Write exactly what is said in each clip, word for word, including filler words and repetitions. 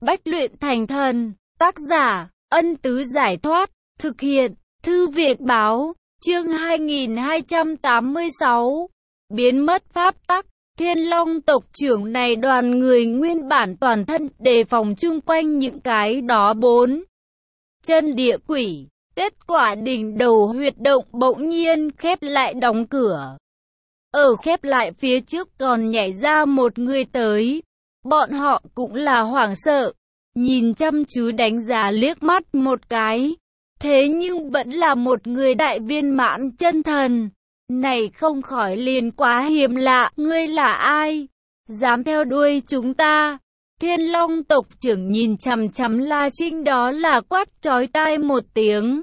Bách luyện thành thần. Tác giả, Ân Tứ Giải Thoát. Thực hiện, Thư viện Báo. Chương hai nghìn hai trăm tám mươi sáu. Biến mất pháp tắc. Thiên Long tộc trưởng này đoàn người nguyên bản toàn thân đề phòng chung quanh những cái đó bốn chân địa quỷ. Kết quả đỉnh đầu huyệt động bỗng nhiên khép lại đóng cửa. Ở khép lại phía trước còn nhảy ra một người tới. Bọn họ cũng là hoảng sợ, nhìn chăm chú đánh giá liếc mắt một cái. Thế nhưng vẫn là một người đại viên mãn chân thần. Này không khỏi liền quá hiếm lạ, ngươi là ai? Dám theo đuôi chúng ta? Thiên Long tộc trưởng nhìn chằm chằm La Trinh đó là quát chói tai một tiếng.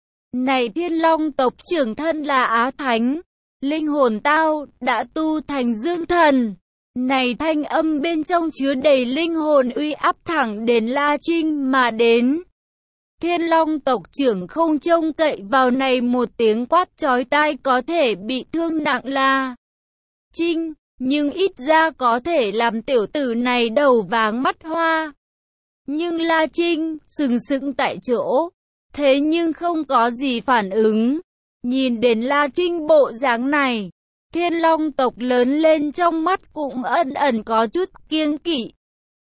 Này Thiên Long tộc trưởng thân là Á Thánh, linh hồn tao đã tu thành dương thần. Này thanh âm bên trong chứa đầy linh hồn uy áp thẳng đến La Trinh mà đến. Thiên Long tộc trưởng không trông cậy vào này một tiếng quát chói tai có thể bị thương nặng La Trinh, nhưng ít ra có thể làm tiểu tử này đầu váng mắt hoa. Nhưng La Trinh sừng sững tại chỗ, thế nhưng không có gì phản ứng. Nhìn đến La Trinh bộ dáng này, Thiên Long tộc lớn lên trong mắt cũng ẩn ẩn có chút kiêng kỵ.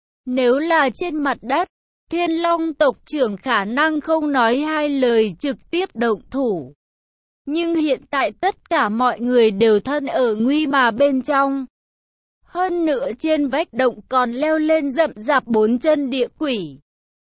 Nếu là trên mặt đất, Thiên Long tộc trưởng khả năng không nói hai lời trực tiếp động thủ. Nhưng hiện tại tất cả mọi người đều thân ở nguy mà bên trong. Hơn nữa trên vách động còn leo lên rậm rạp bốn chân địa quỷ.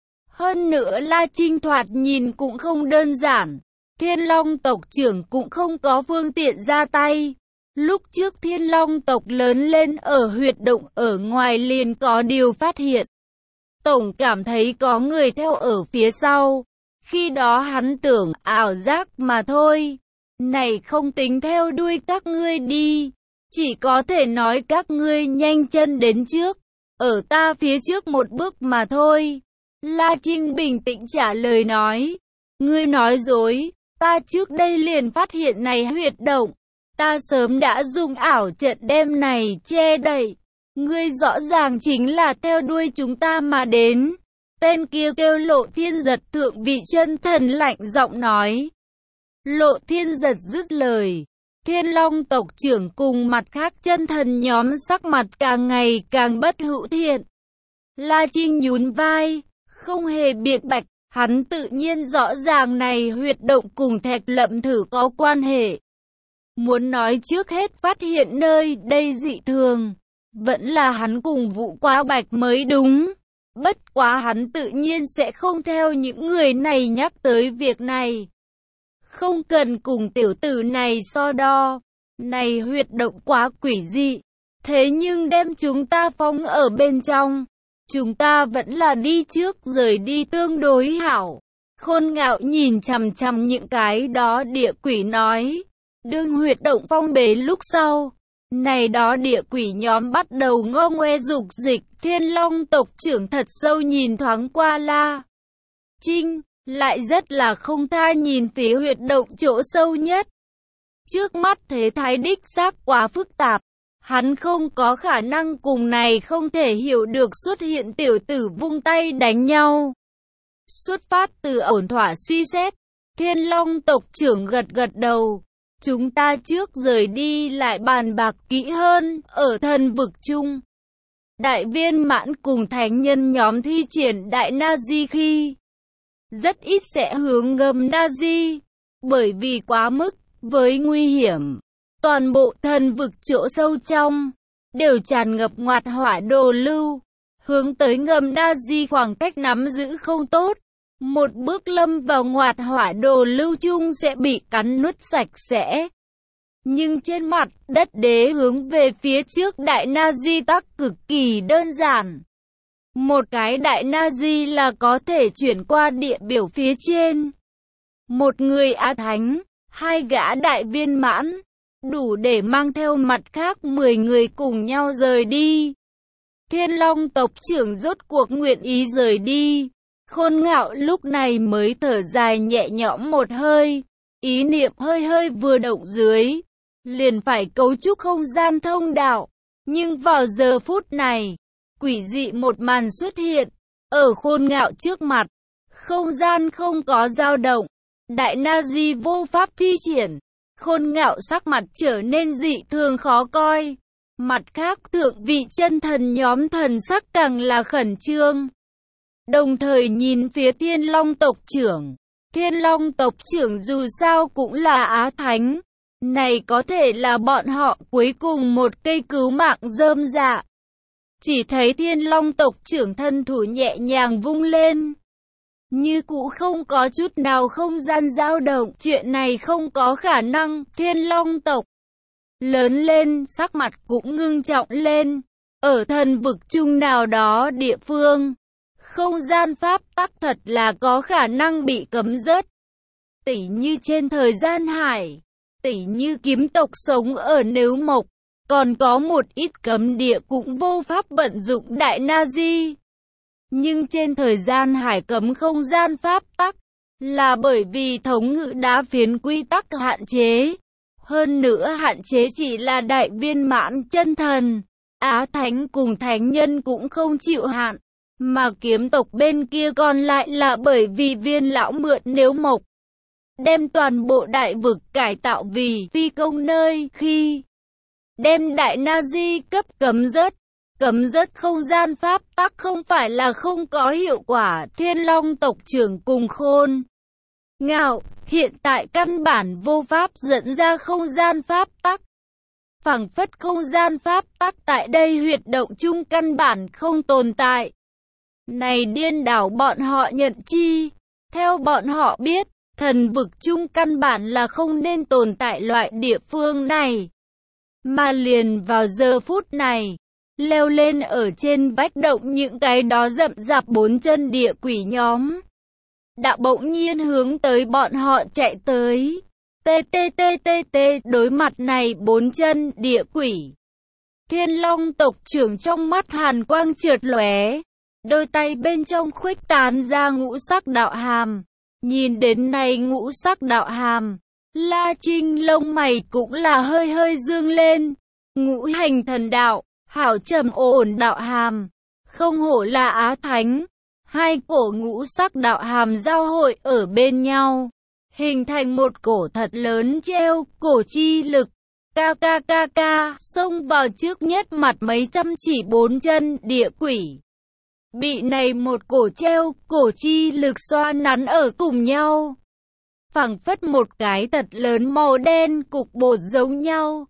Hơn nữa La Trinh thoạt nhìn cũng không đơn giản. Thiên Long tộc trưởng cũng không có phương tiện ra tay. Lúc trước Thiên Long tộc lớn lên ở huyệt động ở ngoài liền có điều phát hiện. Tổng cảm thấy có người theo ở phía sau. Khi đó hắn tưởng ảo giác mà thôi. Này không tính theo đuôi các ngươi đi. Chỉ có thể nói các ngươi nhanh chân đến trước. Ở ta phía trước một bước mà thôi. La Trinh bình tĩnh trả lời nói. Ngươi nói dối. Ta trước đây liền phát hiện này huyệt động. Ta sớm đã dùng ảo trận đem này che đậy. Ngươi rõ ràng chính là theo đuôi chúng ta mà đến. Tên kia kêu Lộ Thiên Giật thượng vị chân thần lạnh giọng nói. Lộ Thiên Giật dứt lời. Thiên Long tộc trưởng cùng mặt khác chân thần nhóm sắc mặt càng ngày càng bất hữu thiện. La Trinh nhún vai, không hề biện bạch. Hắn tự nhiên rõ ràng này huyệt động cùng Thạch Lậm Thử có quan hệ. Muốn nói trước hết phát hiện nơi đây dị thường, vẫn là hắn cùng Vũ Quá Bạch mới đúng. Bất quá hắn tự nhiên sẽ không theo những người này nhắc tới việc này. Không cần cùng tiểu tử này so đo. Này huyệt động quá quỷ dị. Thế nhưng đem chúng ta phóng ở bên trong. Chúng ta vẫn là đi trước rời đi tương đối hảo. Khôn Ngạo nhìn chằm chằm những cái đó địa quỷ nói. Đương huyệt động phong bế lúc sau. Này đó địa quỷ nhóm bắt đầu ngo ngoe dục dịch. Thiên Long tộc trưởng thật sâu nhìn thoáng qua La Trinh. Lại rất là không tha nhìn phía huyệt động chỗ sâu nhất. Trước mắt thế thái đích xác quá phức tạp. Hắn không có khả năng cùng này không thể hiểu được xuất hiện tiểu tử vung tay đánh nhau. Xuất phát từ ổn thỏa suy xét, Thiên Long tộc trưởng gật gật đầu. Chúng ta trước rời đi lại bàn bạc kỹ hơn ở thần vực chung. Đại viên mãn cùng thánh nhân nhóm thi triển đại Nazi khi rất ít sẽ hướng ngầm Nazi, bởi vì quá mức với nguy hiểm. Toàn bộ thần vực chỗ sâu trong đều tràn ngập ngoạt hỏa đồ lưu, hướng tới ngầm Nazi khoảng cách nắm giữ không tốt. Một bước lâm vào ngoạt hỏa đồ lưu chung sẽ bị cắn nuốt sạch sẽ. Nhưng trên mặt đất đế hướng về phía trước đại Nazi tắc cực kỳ đơn giản. Một cái đại Nazi là có thể chuyển qua địa biểu phía trên. Một người Á Thánh, hai gã đại viên mãn, đủ để mang theo mặt khác mười người cùng nhau rời đi. Thiên Long tộc trưởng rốt cuộc nguyện ý rời đi. Khôn Ngạo lúc này mới thở dài nhẹ nhõm một hơi. Ý niệm hơi hơi vừa động dưới, liền phải cấu trúc không gian thông đạo. Nhưng vào giờ phút này, quỷ dị một màn xuất hiện. ở Khôn Ngạo trước mặt. Không gian không có dao động. Đại na di vô pháp thi triển. Khôn Ngạo sắc mặt trở nên dị thường khó coi. Mặt khác thượng vị chân thần nhóm thần sắc càng là khẩn trương. Đồng thời nhìn phía Thiên Long tộc trưởng. Thiên Long tộc trưởng dù sao cũng là Á Thánh. Này có thể là bọn họ cuối cùng một cây cứu mạng rơm rạ. Chỉ thấy Thiên Long tộc trưởng thân thủ nhẹ nhàng vung lên. Như cũ không có chút nào không gian dao động. Chuyện này không có khả năng. Thiên Long tộc lớn lên, sắc mặt cũng ngưng trọng lên. Ở thần vực chung nào đó địa phương, không gian pháp tắc thật là có khả năng bị cấm rớt. Tỉ như trên thời gian hải, tỉ như kiếm tộc sống ở Nếu Mộc, còn có một ít cấm địa cũng vô pháp vận dụng đại na di. Nhưng trên thời gian hải cấm không gian pháp tắc, là bởi vì thống ngự đá phiến quy tắc hạn chế. Hơn nữa hạn chế chỉ là đại viên mãn chân thần. Á Thánh cùng Thánh Nhân cũng không chịu hạn. Mà kiếm tộc bên kia còn lại là bởi vì viên lão mượn Nếu Mộc. Đem toàn bộ đại vực cải tạo vì phi công nơi khi đem đại na di cấp cấm rớt. Cấm rớt không gian pháp tắc không phải là không có hiệu quả. Thiên Long tộc trưởng cùng Khôn Ngạo hiện tại căn bản vô pháp dẫn ra không gian pháp tắc. Phảng phất không gian pháp tắc tại đây huyệt động chung căn bản không tồn tại. Này điên đảo bọn họ nhận chi. Theo bọn họ biết, thần vực chung căn bản là không nên tồn tại loại địa phương này. Mà liền vào giờ phút này, leo lên ở trên vách động những cái đó rậm rạp bốn chân địa quỷ nhóm. Đã bỗng nhiên hướng tới bọn họ chạy tới. Tê tê tê tê tê đối mặt này bốn chân địa quỷ. Thiên Long tộc trưởng trong mắt hàn quang chợt lóe. Đôi tay bên trong khuếch tán ra ngũ sắc đạo hàm. Nhìn đến này ngũ sắc đạo hàm, La Trinh lông mày cũng là hơi hơi dương lên. Ngũ hành thần đạo, hảo trầm ổn đạo hàm. Không hổ là Á Thánh. Hai cổ ngũ sắc đạo hàm giao hội ở bên nhau, hình thành một cổ thật lớn treo cổ chi lực. Ca ca ca ca, xông vào trước nhất mặt mấy trăm chỉ bốn chân địa quỷ. Bị này một cổ treo cổ chi lực xoa nắn ở cùng nhau. Phảng phất một cái thật lớn màu đen cục bột giống nhau.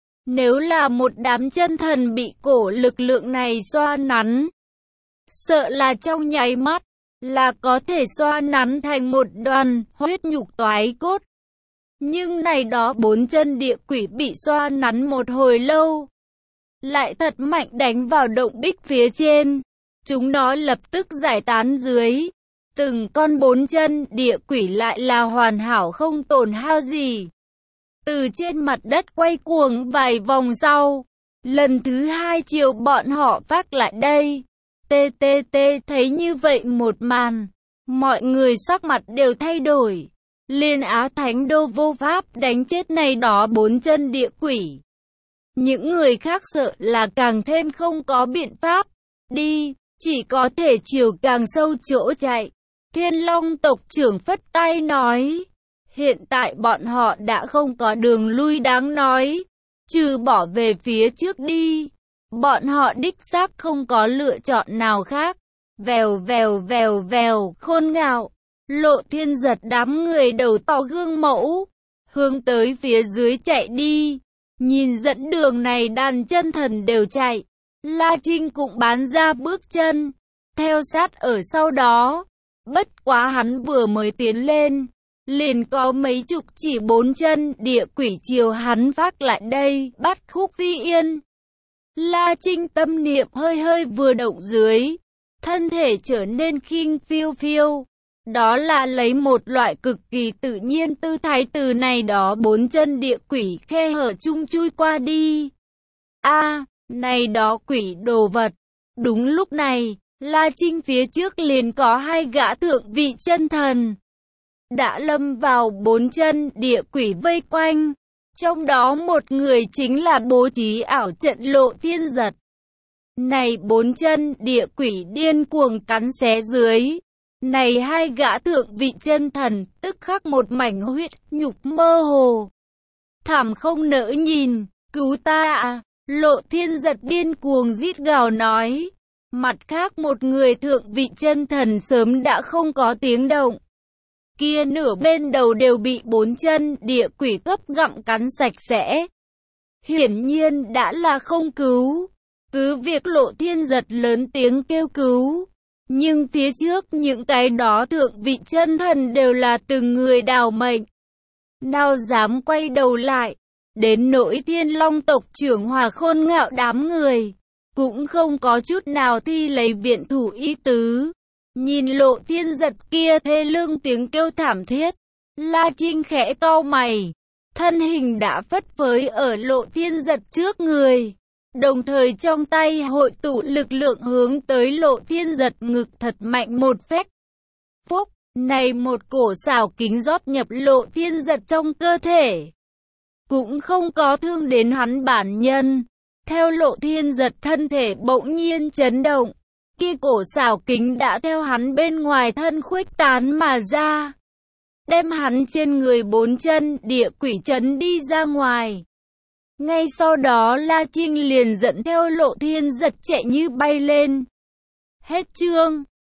Nếu là một đám chân thần bị cổ lực lượng này xoa nắn, sợ là trong nháy mắt, là có thể xoa nắn thành một đoàn huyết nhục toái cốt. Nhưng này đó bốn chân địa quỷ bị xoa nắn một hồi lâu, lại thật mạnh đánh vào động bích phía trên. Chúng nó lập tức giải tán dưới. Từng con bốn chân địa quỷ lại là hoàn hảo không tổn hao gì. Từ trên mặt đất quay cuồng vài vòng sau, lần thứ hai chiều bọn họ phát lại đây. Tê tê tê thấy như vậy một màn, mọi người sắc mặt đều thay đổi. Liên Á Thánh đô vô pháp đánh chết này đó bốn chân địa quỷ. Những người khác sợ là càng thêm không có biện pháp. Đi, chỉ có thể chiều càng sâu chỗ chạy. Thiên Long tộc trưởng phất tay nói. Hiện tại bọn họ đã không có đường lui đáng nói. Trừ bỏ về phía trước đi. Bọn họ đích xác không có lựa chọn nào khác. Vèo vèo vèo vèo, Khôn Ngạo, Lộ Thiên Giật đám người đầu to gương mẫu, hướng tới phía dưới chạy đi. Nhìn dẫn đường này đàn chân thần đều chạy. La Trinh cũng bán ra bước chân, theo sát ở sau đó. Bất quá hắn vừa mới tiến lên, liền có mấy chục chỉ bốn chân địa quỷ chiều hắn phát lại đây, bắt Khúc Phi Yên. La Trinh tâm niệm hơi hơi vừa động dưới, thân thể trở nên khinh phiêu phiêu. Đó là lấy một loại cực kỳ tự nhiên tư thái từ này đó bốn chân địa quỷ khe hở chung chui qua đi. A, à, này đó quỷ đồ vật. Đúng lúc này, La Trinh phía trước liền có hai gã thượng vị chân thần đã lâm vào bốn chân địa quỷ vây quanh. Trong đó một người chính là bố trí ảo trận Lộ Thiên Giật. Này bốn chân địa quỷ điên cuồng cắn xé dưới. Này hai gã thượng vị chân thần, tức khắc một mảnh huyết nhục mơ hồ. Thảm không nỡ nhìn, cứu ta à, Lộ Thiên Giật điên cuồng rít gào nói. Mặt khác một người thượng vị chân thần sớm đã không có tiếng động. Kia nửa bên đầu đều bị bốn chân địa quỷ cấp gặm cắn sạch sẽ. Hiển nhiên đã là không cứu. Cứ việc Lộ Thiên Giật lớn tiếng kêu cứu. Nhưng phía trước những cái đó thượng vị chân thần đều là từng người đào mệnh. Nào dám quay đầu lại. Đến nỗi Thiên Long tộc trưởng Hòa Khôn Ngạo đám người. Cũng không có chút nào thi lấy viện thủ ý tứ. Nhìn Lộ Thiên Giật kia thê lương tiếng kêu thảm thiết. La Trinh khẽ cau mày. Thân hình đã phất phới ở Lộ Thiên Giật trước người. Đồng thời trong tay hội tụ lực lượng hướng tới Lộ Thiên Giật ngực thật mạnh một phách. Phúc, này một cổ xảo kính rót nhập Lộ Thiên Giật trong cơ thể. Cũng không có thương đến hắn bản nhân. Theo Lộ Thiên Giật thân thể bỗng nhiên chấn động. Kia cổ xảo kính đã theo hắn bên ngoài thân khuếch tán mà ra. Đem hắn trên người bốn chân địa quỷ chấn đi ra ngoài. Ngay sau đó La Trinh liền dẫn theo Lộ Thiên Giật chạy như bay lên. Hết chương.